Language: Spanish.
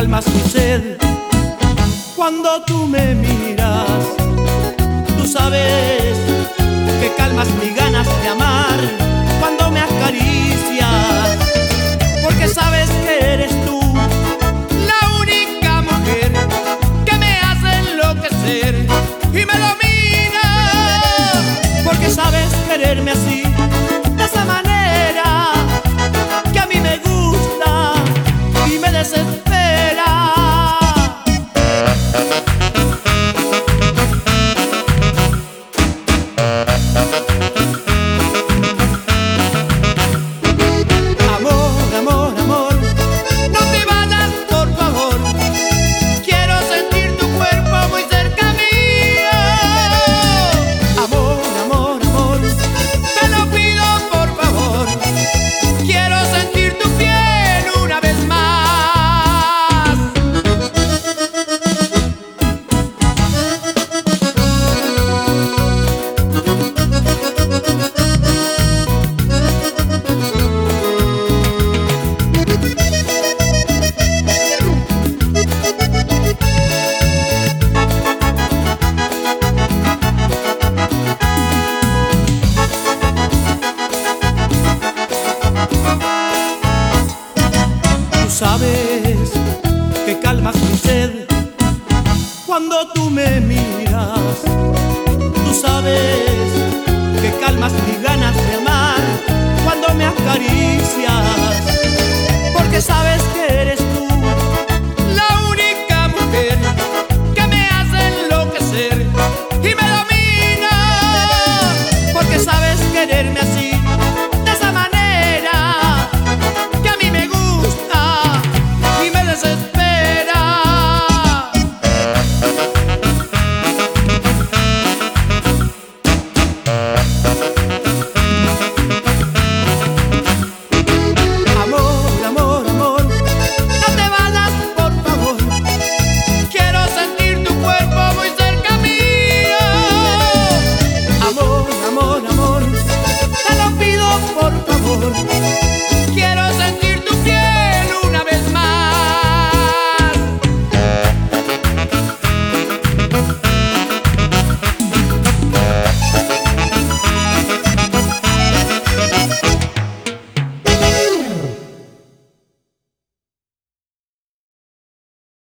calmas mi sed cuando tú me miras. Tú sabes que calmas mis ganas de amar cuando me acaricias, porque sabes que eres tú la única mujer que me hace enloquecer y me dominas, porque sabes quererme así, de esa manera que a mí me gusta y me desespera. Amor, amor, amor, no te vayas por favor, quiero sentir tu cuerpo muy cerca mío. Amor, amor, amor, te lo pido por favor, quiero sentir tu piel una vez más. Tú sabes que calmas mi sed cuando tú me miras. Tú sabes que calmas mis ganas de amar cuando me acaricias, porque sabes que eres tú